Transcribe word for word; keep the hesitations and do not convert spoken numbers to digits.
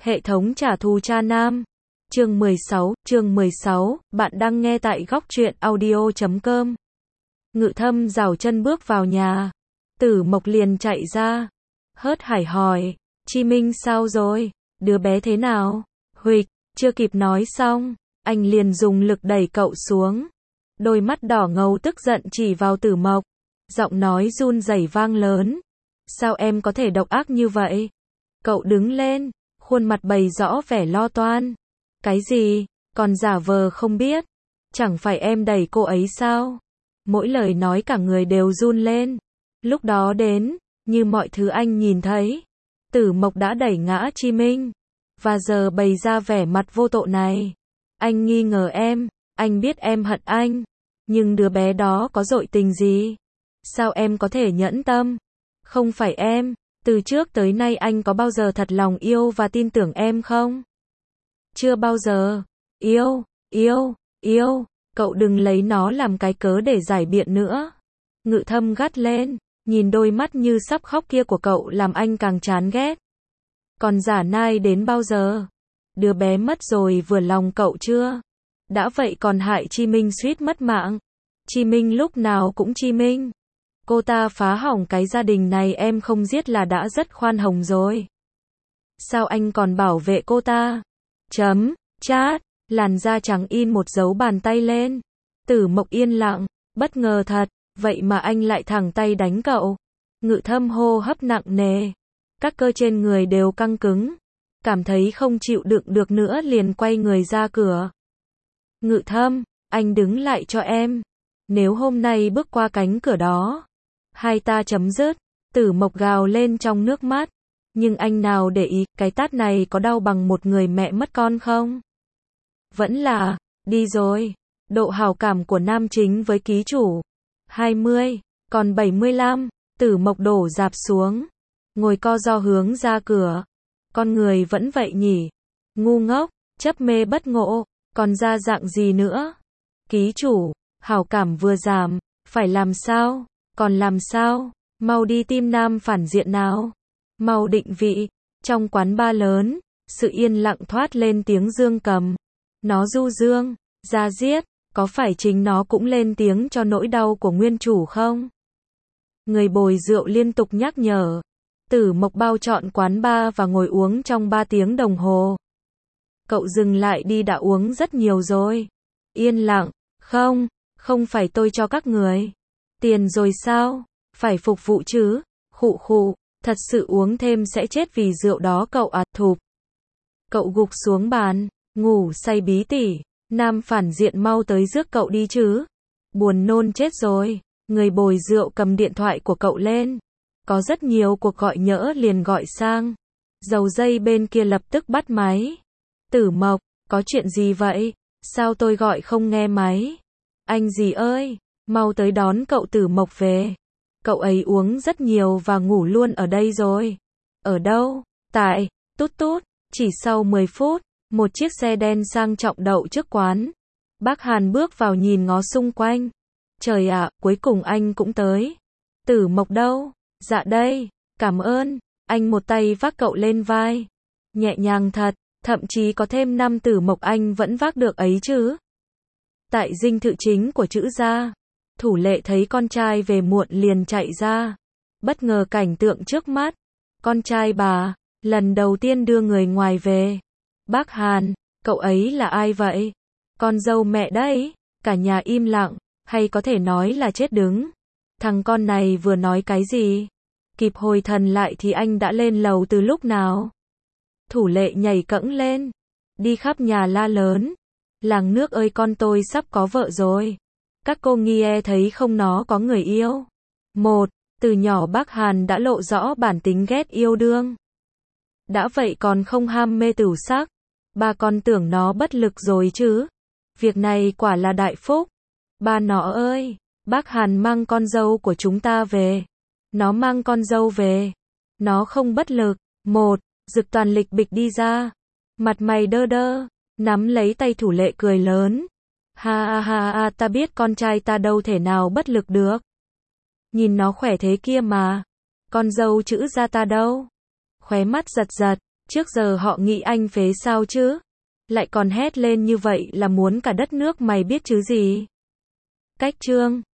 Hệ thống trả thù cha nam. Chương mười sáu, chương mười sáu, bạn đang nghe tại góc truyện audio chấm com. Ngự Thâm rảo chân bước vào nhà. Tử Mộc liền chạy ra. Hớt hải hỏi, Chi Minh sao rồi? Đứa bé thế nào? Huỵch, chưa kịp nói xong, anh liền dùng lực đẩy cậu xuống. Đôi mắt đỏ ngầu tức giận chỉ vào Tử Mộc. Giọng nói run rẩy vang lớn. Sao em có thể độc ác như vậy? Cậu đứng lên, khuôn mặt bày rõ vẻ lo toan. Cái gì? Còn giả vờ không biết? Chẳng phải em đẩy cô ấy sao? Mỗi lời nói cả người đều run lên. Lúc đó đến, như mọi thứ anh nhìn thấy, Tử Mộc đã đẩy ngã Chi Minh. Và giờ bày ra vẻ mặt vô tội này. Anh nghi ngờ em, anh biết em hận anh. Nhưng đứa bé đó có dội tình gì? Sao em có thể nhẫn tâm? Không phải em, từ trước tới nay anh có bao giờ thật lòng yêu và tin tưởng em không? Chưa bao giờ. Yêu, yêu, yêu, cậu đừng lấy nó làm cái cớ để giải biện nữa. Ngự Thâm gắt lên, nhìn đôi mắt như sắp khóc kia của cậu làm anh càng chán ghét. Còn giả nai đến bao giờ? Đứa bé mất rồi vừa lòng cậu chưa? Đã vậy còn hại Chi Minh suýt mất mạng. Chi Minh lúc nào cũng Chi Minh. Cô ta phá hỏng cái gia đình này em không giết là đã rất khoan hồng rồi. Sao anh còn bảo vệ cô ta? Chấm, chat, làn da trắng in một dấu bàn tay lên. Tử Mộc yên lặng, bất ngờ thật, vậy mà anh lại thẳng tay đánh cậu. Ngự Thâm hô hấp nặng nề. Các cơ trên người đều căng cứng. Cảm thấy không chịu đựng được nữa liền quay người ra cửa. Ngự Thâm, anh đứng lại cho em. Nếu hôm nay bước qua cánh cửa đó, hai ta chấm dứt. Tử Mộc gào lên trong nước mắt. Nhưng anh nào để ý, cái tát này có đau bằng một người mẹ mất con không? Vẫn là, đi rồi. Độ hảo cảm của nam chính với ký chủ. hai mươi, còn bảy mươi lăm, Tử Mộc đổ dạp xuống. Ngồi co ro hướng ra cửa. Con người vẫn vậy nhỉ? Ngu ngốc, chấp mê bất ngộ, còn ra dạng gì nữa? Ký chủ, hảo cảm vừa giảm, phải làm sao? Còn làm sao? Mau đi tìm nam phản diện nào. Mau định vị. Trong quán bar lớn, sự yên lặng thoát lên tiếng Dương Cầm. Nó du dương, ra giết, có phải chính nó cũng lên tiếng cho nỗi đau của nguyên chủ không? Người bồi rượu liên tục nhắc nhở. Tử Mộc bao trọn quán bar và ngồi uống trong ba tiếng đồng hồ. Cậu dừng lại đi đã uống rất nhiều rồi. Yên lặng, không, không phải tôi cho các người. Tiền rồi sao? Phải phục vụ chứ? Khụ khụ, thật sự uống thêm sẽ chết vì rượu đó cậu ạt thụp. Cậu gục xuống bàn, ngủ say bí tỉ. Nam phản diện mau tới rước cậu đi chứ. Buồn nôn chết rồi. Người bồi rượu cầm điện thoại của cậu lên. Có rất nhiều cuộc gọi nhỡ liền gọi sang. Dầu dây bên kia lập tức bắt máy. Tử Mộc, có chuyện gì vậy? Sao tôi gọi không nghe máy? Anh gì ơi, mau tới đón cậu Tử Mộc về. Cậu ấy uống rất nhiều và ngủ luôn ở đây rồi. Ở đâu? Tại, tút tút. Chỉ sau mười phút, một chiếc xe đen sang trọng đậu trước quán. Bác Hàn bước vào nhìn ngó xung quanh. Trời ạ, cuối cùng anh cũng tới. Tử Mộc đâu? Dạ đây, cảm ơn. Anh một tay vác cậu lên vai. Nhẹ nhàng thật, thậm chí có thêm năm Tử Mộc anh vẫn vác được ấy chứ. Tại dinh thự chính của Trữ gia, Thủ Lệ thấy con trai về muộn liền chạy ra. Bất ngờ cảnh tượng trước mắt. Con trai bà, lần đầu tiên đưa người ngoài về. Bác Hàn, cậu ấy là ai vậy? Con dâu mẹ đấy. Cả nhà im lặng, hay có thể nói là chết đứng. Thằng con này vừa nói cái gì? Kịp hồi thần lại thì anh đã lên lầu từ lúc nào? Thủ Lệ nhảy cẫng lên. Đi khắp nhà la lớn. Làng nước ơi con tôi sắp có vợ rồi. Các cô nghe thấy không nó có người yêu. Một, từ nhỏ bác Hàn đã lộ rõ bản tính ghét yêu đương. Đã vậy còn không ham mê tửu sắc. Ba con tưởng nó bất lực rồi chứ. Việc này quả là đại phúc. Ba nó ơi, bác Hàn mang con dâu của chúng ta về. Nó mang con dâu về. Nó không bất lực. Một, Dực Toàn lịch bịch đi ra. Mặt mày đơ đơ. Nắm lấy tay Thủ Lệ cười lớn. Ha ha ha ha, ta biết con trai ta đâu thể nào bất lực được. Nhìn nó khỏe thế kia mà. Con dâu Trữ gia ta đâu? Khóe mắt giật giật. Trước giờ họ nghĩ anh phế sao chứ? Lại còn hét lên như vậy là muốn cả đất nước mày biết chứ gì? Cách chương